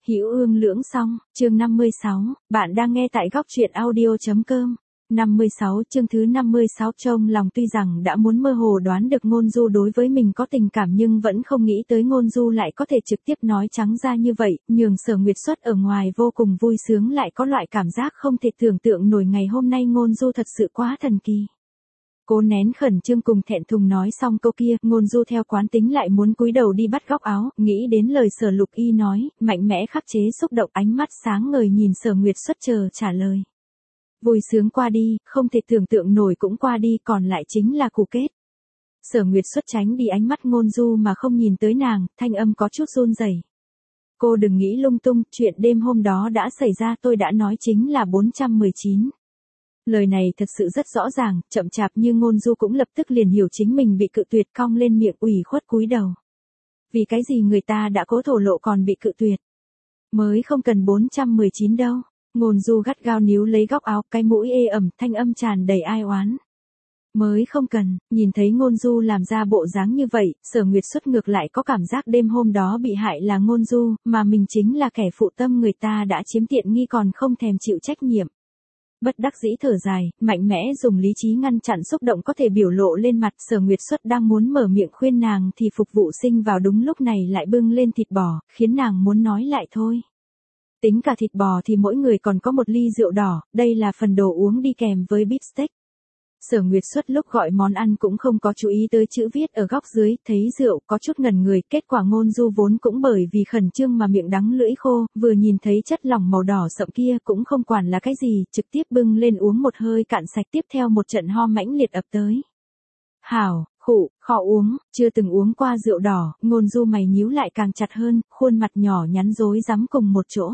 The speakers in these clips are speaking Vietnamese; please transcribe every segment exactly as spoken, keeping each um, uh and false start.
Hữu Ương Lưỡng Song, chương năm mươi sáu, bạn đang nghe tại góc truyện audio.com. năm mươi sáu chương thứ năm mươi sáu trong lòng tuy rằng đã muốn mơ hồ đoán được Ngôn Du đối với mình có tình cảm nhưng vẫn không nghĩ tới Ngôn Du lại có thể trực tiếp nói trắng ra như vậy, nhường Sở Nguyệt Xuất ở ngoài vô cùng vui sướng lại có loại cảm giác không thể tưởng tượng nổi ngày hôm nay Ngôn Du thật sự quá thần kỳ. Cố nén khẩn trương cùng thẹn thùng nói xong câu kia, Ngôn Du theo quán tính lại muốn cúi đầu đi bắt góc áo, nghĩ đến lời Sở Lục Y nói, mạnh mẽ khắc chế xúc động, ánh mắt sáng ngời nhìn Sở Nguyệt Xuất chờ trả lời. Vui sướng qua đi, không thể tưởng tượng nổi cũng qua đi, còn lại chính là cụ kết. Sở Nguyệt Xuất tránh đi ánh mắt Ngôn Du mà không nhìn tới nàng, thanh âm có chút run rẩy. Cô đừng nghĩ lung tung, chuyện đêm hôm đó đã xảy ra tôi đã nói chính là bốn trăm mười chín. Lời này thật sự rất rõ ràng, chậm chạp như Ngôn Du cũng lập tức liền hiểu chính mình bị cự tuyệt, cong lên miệng ủy khuất cúi đầu. Vì cái gì người ta đã cố thổ lộ còn bị cự tuyệt? Mới không cần bốn trăm mười chín đâu. Ngôn Du gắt gao níu lấy góc áo, cái mũi ê ẩm, thanh âm tràn đầy ai oán. Mới không cần, nhìn thấy Ngôn Du làm ra bộ dáng như vậy, Sở Nguyệt Xuất ngược lại có cảm giác đêm hôm đó bị hại là Ngôn Du, mà mình chính là kẻ phụ tâm người ta đã chiếm tiện nghi còn không thèm chịu trách nhiệm. Bất đắc dĩ thở dài, mạnh mẽ dùng lý trí ngăn chặn xúc động có thể biểu lộ lên mặt. Sở Nguyệt Xuất đang muốn mở miệng khuyên nàng thì phục vụ sinh vào đúng lúc này lại bưng lên thịt bò, khiến nàng muốn nói lại thôi. Tính cả thịt bò thì mỗi người còn có một ly rượu đỏ, đây là phần đồ uống đi kèm với beef steak. Sở Nguyệt Xuất lúc gọi món ăn cũng không có chú ý tới chữ viết ở góc dưới, thấy rượu có chút ngẩn người, kết quả Ngôn Du vốn cũng bởi vì khẩn trương mà miệng đắng lưỡi khô, vừa nhìn thấy chất lỏng màu đỏ sậm kia cũng không quản là cái gì, trực tiếp bưng lên uống một hơi cạn sạch, tiếp theo một trận ho mãnh liệt ập tới. Hảo, khụ, khó uống, chưa từng uống qua rượu đỏ, Ngôn Du mày nhíu lại càng chặt hơn, khuôn mặt nhỏ nhắn rối rắm cùng một chỗ.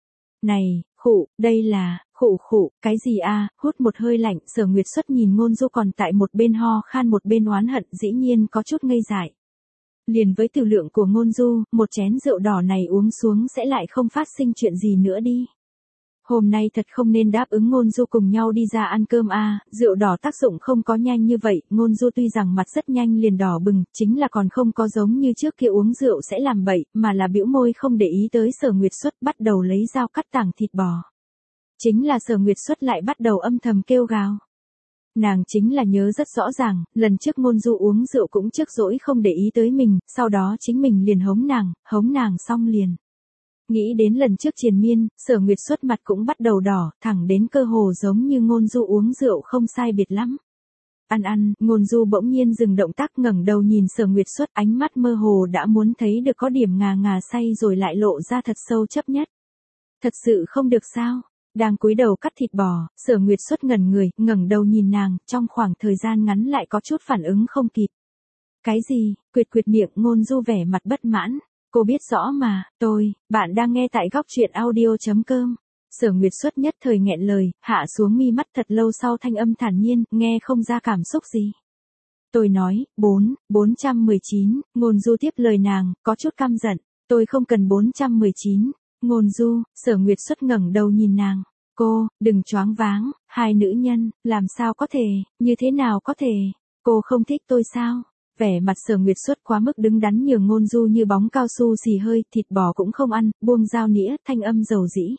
Này, khụ, đây là, khụ khụ, cái gì a? Hút một hơi lạnh, Sở Nguyệt Xuất nhìn Ngôn Du còn tại một bên ho khan một bên oán hận, dĩ nhiên có chút ngây dại. Liền với tử lượng của Ngôn Du, một chén rượu đỏ này uống xuống sẽ lại không phát sinh chuyện gì nữa đi. Hôm nay thật không nên đáp ứng Ngôn Du cùng nhau đi ra ăn cơm a, rượu đỏ tác dụng không có nhanh như vậy, Ngôn Du tuy rằng mặt rất nhanh liền đỏ bừng, chính là còn không có giống như trước kia uống rượu sẽ làm bậy, mà là bĩu môi không để ý tới Sở Nguyệt Xuất, bắt đầu lấy dao cắt tảng thịt bò. Chính là Sở Nguyệt Xuất lại bắt đầu âm thầm kêu gào. Nàng chính là nhớ rất rõ ràng, lần trước Ngôn Du uống rượu cũng trước dỗi không để ý tới mình, sau đó chính mình liền hống nàng, hống nàng xong liền. Nghĩ đến lần trước triền miên, Sở Nguyệt Xuất mặt cũng bắt đầu đỏ, thẳng đến cơ hồ giống như Ngôn Du uống rượu không sai biệt lắm. Ăn ăn, Ngôn Du bỗng nhiên dừng động tác ngẩng đầu nhìn Sở Nguyệt Xuất, ánh mắt mơ hồ đã muốn thấy được có điểm ngà ngà say rồi lại lộ ra thật sâu chấp nhất. Thật sự không được sao? Đang cúi đầu cắt thịt bò, Sở Nguyệt Xuất ngẩn người, ngẩng đầu nhìn nàng, trong khoảng thời gian ngắn lại có chút phản ứng không kịp. Cái gì? Quyệt quyệt miệng, Ngôn Du vẻ mặt bất mãn. Cô biết rõ mà, tôi, bạn đang nghe tại góc truyện audio.com. Sở Nguyệt Xuất nhất thời nghẹn lời, hạ xuống mi mắt thật lâu sau thanh âm thản nhiên, nghe không ra cảm xúc gì. Tôi nói, bốn, bốn trăm mười chín, Ngôn Du tiếp lời nàng, có chút căm giận, tôi không cần bốn trăm mười chín. Ngôn Du, Sở Nguyệt Xuất ngẩng đầu nhìn nàng, cô, đừng choáng váng, hai nữ nhân, làm sao có thể, như thế nào có thể, cô không thích tôi sao? Vẻ mặt Sở Nguyệt Xuất quá mức đứng đắn nhường Ngôn Du như bóng cao su xì hơi, thịt bò cũng không ăn, buông dao nĩa, thanh âm dầu dĩ.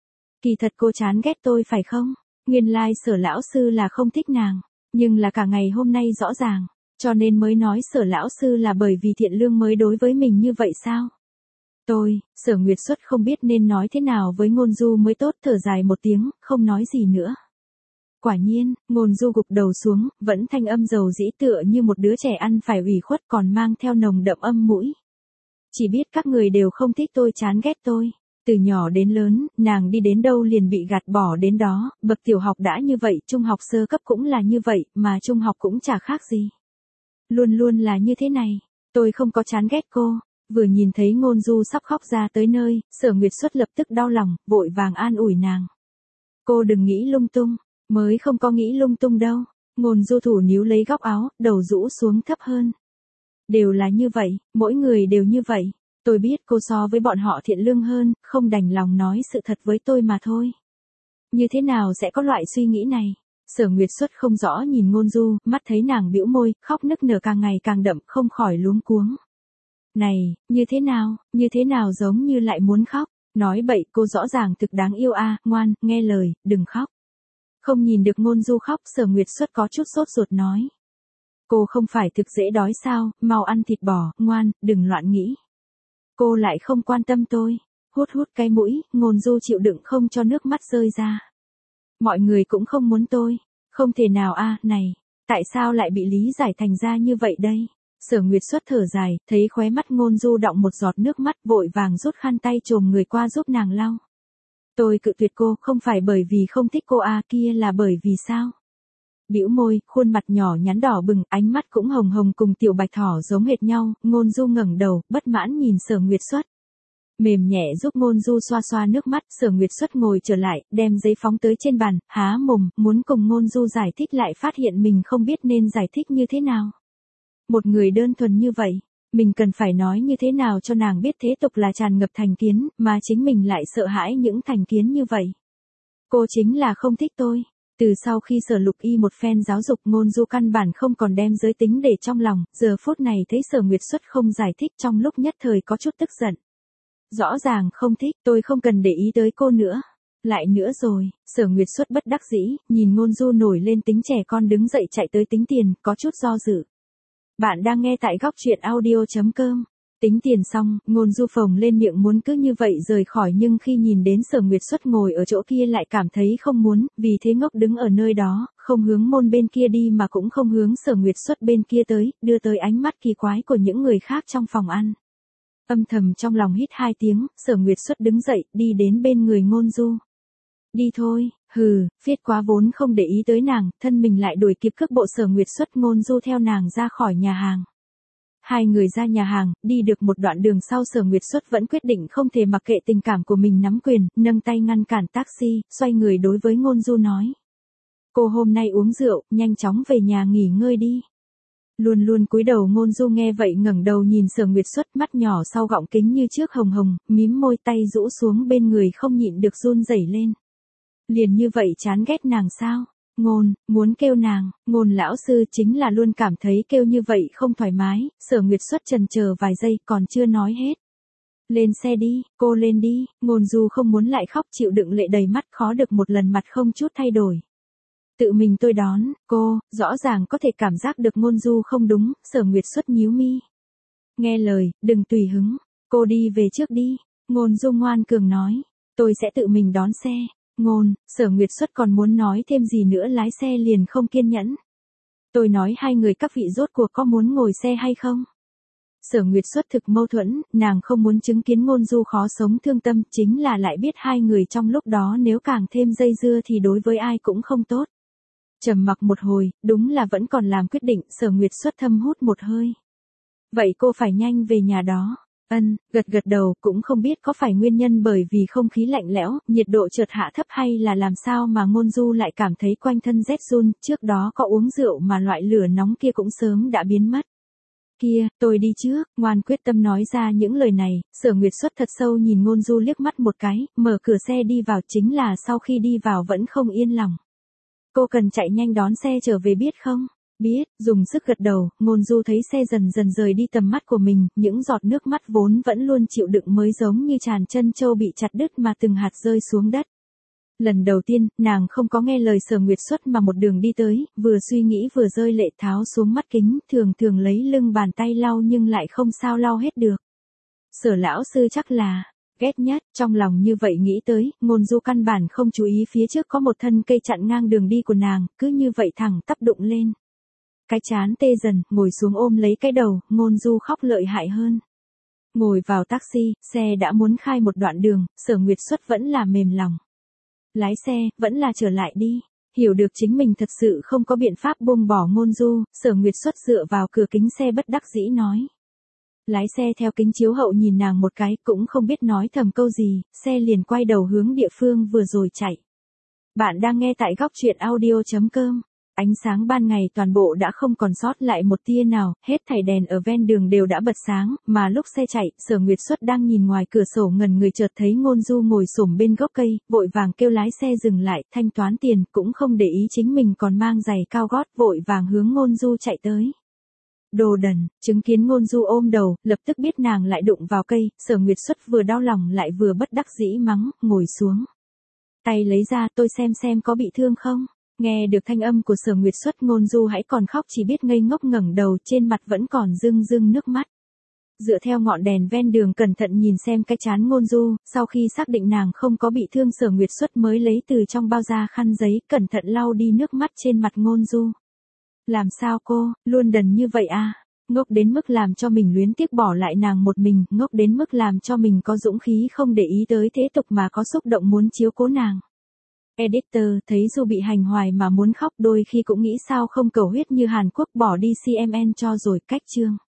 Kỳ thật cô chán ghét tôi phải không? Nguyên lai Sở lão sư là không thích nàng, nhưng là cả ngày hôm nay rõ ràng, cho nên mới nói Sở lão sư là bởi vì thiện lương mới đối với mình như vậy sao? Tôi, Sở Nguyệt Xuất không biết nên nói thế nào với Ngôn Du mới tốt, thở dài một tiếng, không nói gì nữa. Quả nhiên, Ngôn Du gục đầu xuống, vẫn thanh âm dầu dĩ tựa như một đứa trẻ ăn phải ủy khuất còn mang theo nồng đậm âm mũi. Chỉ biết các người đều không thích tôi, chán ghét tôi. Từ nhỏ đến lớn, nàng đi đến đâu liền bị gạt bỏ đến đó, bậc tiểu học đã như vậy, trung học sơ cấp cũng là như vậy, mà trung học cũng chả khác gì. Luôn luôn là như thế này, tôi không có chán ghét cô. Vừa nhìn thấy Ngôn Du sắp khóc ra tới nơi, Sở Nguyệt Xuất lập tức đau lòng, vội vàng an ủi nàng. Cô đừng nghĩ lung tung. Mới không có nghĩ lung tung đâu. Ngôn Du thủ níu lấy góc áo, đầu rũ xuống thấp hơn. Đều là như vậy, mỗi người đều như vậy. Tôi biết cô so với bọn họ thiện lương hơn, không đành lòng nói sự thật với tôi mà thôi. Như thế nào sẽ có loại suy nghĩ này? Sở Nguyệt Xuất không rõ nhìn Ngôn Du, mắt thấy nàng bĩu môi, khóc nức nở càng ngày càng đậm, không khỏi luống cuống. Này, như thế nào, như thế nào giống như lại muốn khóc. Nói bậy, cô rõ ràng thực đáng yêu a, ngoan, nghe lời, đừng khóc. Không nhìn được Ngôn Du khóc, Sở Nguyệt Xuất có chút sốt ruột nói. Cô không phải thực dễ đói sao, mau ăn thịt bò, ngoan, đừng loạn nghĩ. Cô lại không quan tâm tôi. Hút hút cái mũi, Ngôn Du chịu đựng không cho nước mắt rơi ra. Mọi người cũng không muốn tôi. Không thể nào a, này, tại sao lại bị lý giải thành ra như vậy đây? Sở Nguyệt Xuất thở dài, thấy khóe mắt Ngôn Du đọng một giọt nước mắt, vội vàng rút khăn tay chồm người qua giúp nàng lau. Tôi cự tuyệt cô, không phải bởi vì không thích cô a, kia là bởi vì sao? Bĩu môi, khuôn mặt nhỏ nhắn đỏ bừng, ánh mắt cũng hồng hồng cùng tiểu bạch thỏ giống hệt nhau, Ngôn Du ngẩng đầu, bất mãn nhìn Sở Nguyệt Xuất. Mềm nhẹ giúp Ngôn Du xoa xoa nước mắt, Sở Nguyệt Xuất ngồi trở lại, đem giấy phóng tới trên bàn, há mồm, muốn cùng Ngôn Du giải thích lại phát hiện mình không biết nên giải thích như thế nào. Một người đơn thuần như vậy, mình cần phải nói như thế nào cho nàng biết thế tục là tràn ngập thành kiến, mà chính mình lại sợ hãi những thành kiến như vậy. Cô chính là không thích tôi. Từ sau khi Sở Lục Y một phen giáo dục, Ngôn Du căn bản không còn đem giới tính để trong lòng, giờ phút này thấy Sở Nguyệt Xuất không giải thích, trong lúc nhất thời có chút tức giận. Rõ ràng không thích, tôi không cần để ý tới cô nữa. Lại nữa rồi, Sở Nguyệt Xuất bất đắc dĩ, nhìn Ngôn Du nổi lên tính trẻ con đứng dậy chạy tới tính tiền, có chút do dự. Bạn đang nghe tại góc truyện audio chấm com. Tính tiền xong, Ngôn Du phồng lên miệng muốn cứ như vậy rời khỏi, nhưng khi nhìn đến Sở Nguyệt Xuất ngồi ở chỗ kia lại cảm thấy không muốn, vì thế ngốc đứng ở nơi đó, không hướng môn bên kia đi mà cũng không hướng Sở Nguyệt Xuất bên kia tới, đưa tới ánh mắt kỳ quái của những người khác trong phòng ăn. Âm thầm trong lòng hít hai tiếng, Sở Nguyệt Xuất đứng dậy, đi đến bên người Ngôn Du. Đi thôi, hừ, phiết quá vốn không để ý tới nàng, thân mình lại đuổi kịp cước bộ Sở Nguyệt Xuất, Ngôn Du theo nàng ra khỏi nhà hàng. Hai người ra nhà hàng, đi được một đoạn đường sau Sở Nguyệt Xuất vẫn quyết định không thể mặc kệ tình cảm của mình nắm quyền, nâng tay ngăn cản taxi, xoay người đối với Ngôn Du nói. Cô hôm nay uống rượu, nhanh chóng về nhà nghỉ ngơi đi. Luôn luôn cúi đầu Ngôn Du nghe vậy ngẩng đầu nhìn Sở Nguyệt Xuất, mắt nhỏ sau gọng kính như trước hồng hồng, mím môi, tay rũ xuống bên người không nhịn được run rẩy lên. Liền như vậy chán ghét nàng sao? Ngôn, muốn kêu nàng, Ngôn lão sư chính là luôn cảm thấy kêu như vậy không thoải mái, Sở Nguyệt Xuất chần chờ vài giây còn chưa nói hết. Lên xe đi, cô lên đi, Ngôn Du không muốn lại khóc, chịu đựng lệ đầy mắt, khó được một lần mặt không chút thay đổi. Tự mình tôi đón, cô, rõ ràng có thể cảm giác được Ngôn Du không đúng, Sở Nguyệt Xuất nhíu mi. Nghe lời, đừng tùy hứng, cô đi về trước đi, Ngôn Du ngoan cường nói, tôi sẽ tự mình đón xe. Ngôn, Sở Nguyệt Xuất còn muốn nói thêm gì nữa, lái xe liền không kiên nhẫn. Tôi nói hai người các vị rốt cuộc có muốn ngồi xe hay không? Sở Nguyệt Xuất thực mâu thuẫn, nàng không muốn chứng kiến Ngôn Du khó sống thương tâm, chính là lại biết hai người trong lúc đó nếu càng thêm dây dưa thì đối với ai cũng không tốt. Trầm mặc một hồi, đúng là vẫn còn làm quyết định, Sở Nguyệt Xuất thâm hút một hơi. Vậy cô phải nhanh về nhà đó. Ân, gật gật đầu, cũng không biết có phải nguyên nhân bởi vì không khí lạnh lẽo, nhiệt độ chợt hạ thấp hay là làm sao mà Ngôn Du lại cảm thấy quanh thân rét run, trước đó có uống rượu mà loại lửa nóng kia cũng sớm đã biến mất. Kia, tôi đi trước, ngoan quyết tâm nói ra những lời này, Sở Nguyệt Xuất thật sâu nhìn Ngôn Du liếc mắt một cái, mở cửa xe đi vào, chính là sau khi đi vào vẫn không yên lòng. Cô cần chạy nhanh đón xe trở về biết không? Biết, dùng sức gật đầu, Ngôn Du thấy xe dần dần rời đi tầm mắt của mình, những giọt nước mắt vốn vẫn luôn chịu đựng mới giống như tràn chân châu bị chặt đứt mà từng hạt rơi xuống đất. Lần đầu tiên, nàng không có nghe lời Sở Nguyệt Xuất mà một đường đi tới, vừa suy nghĩ vừa rơi lệ, tháo xuống mắt kính, thường thường lấy lưng bàn tay lau nhưng lại không sao lau hết được. Sở lão sư chắc là ghét nhất, trong lòng như vậy nghĩ tới, Ngôn Du căn bản không chú ý phía trước có một thân cây chặn ngang đường đi của nàng, cứ như vậy thẳng tắp đụng lên. Cái chán tê dần, ngồi xuống ôm lấy cái đầu, Ngôn Du khóc lợi hại hơn. Ngồi vào taxi, xe đã muốn khai một đoạn đường, Sở Nguyệt Xuất vẫn là mềm lòng. Lái xe, vẫn là trở lại đi. Hiểu được chính mình thật sự không có biện pháp buông bỏ Ngôn Du, Sở Nguyệt Xuất dựa vào cửa kính xe bất đắc dĩ nói. Lái xe theo kính chiếu hậu nhìn nàng một cái, cũng không biết nói thầm câu gì, xe liền quay đầu hướng địa phương vừa rồi chạy. Bạn đang nghe tại góc truyện audio chấm com. Ánh sáng ban ngày toàn bộ đã không còn sót lại một tia nào, hết thảy đèn ở ven đường đều đã bật sáng, mà lúc xe chạy, Sở Nguyệt Xuất đang nhìn ngoài cửa sổ ngẩn người, chợt thấy Ngôn Du ngồi xổm bên gốc cây, vội vàng kêu lái xe dừng lại, thanh toán tiền, cũng không để ý chính mình còn mang giày cao gót, vội vàng hướng Ngôn Du chạy tới. Đồ đần, chứng kiến Ngôn Du ôm đầu, lập tức biết nàng lại đụng vào cây, Sở Nguyệt Xuất vừa đau lòng lại vừa bất đắc dĩ mắng, ngồi xuống. Tay lấy ra, tôi xem xem có bị thương không. Nghe được thanh âm của Sở Nguyệt Xuất, Ngôn Du hãy còn khóc chỉ biết ngây ngốc ngẩng đầu, trên mặt vẫn còn rưng rưng nước mắt. Dựa theo ngọn đèn ven đường cẩn thận nhìn xem cái trán Ngôn Du, sau khi xác định nàng không có bị thương, Sở Nguyệt Xuất mới lấy từ trong bao ra khăn giấy, cẩn thận lau đi nước mắt trên mặt Ngôn Du. Làm sao cô, luôn đần như vậy à? Ngốc đến mức làm cho mình luyến tiếc bỏ lại nàng một mình, ngốc đến mức làm cho mình có dũng khí không để ý tới thế tục mà có xúc động muốn chiếu cố nàng. Editor thấy Du bị hành hoài mà muốn khóc, đôi khi cũng nghĩ sao không cầu huyết như Hàn Quốc bỏ đi xê em en cho rồi, cách chương.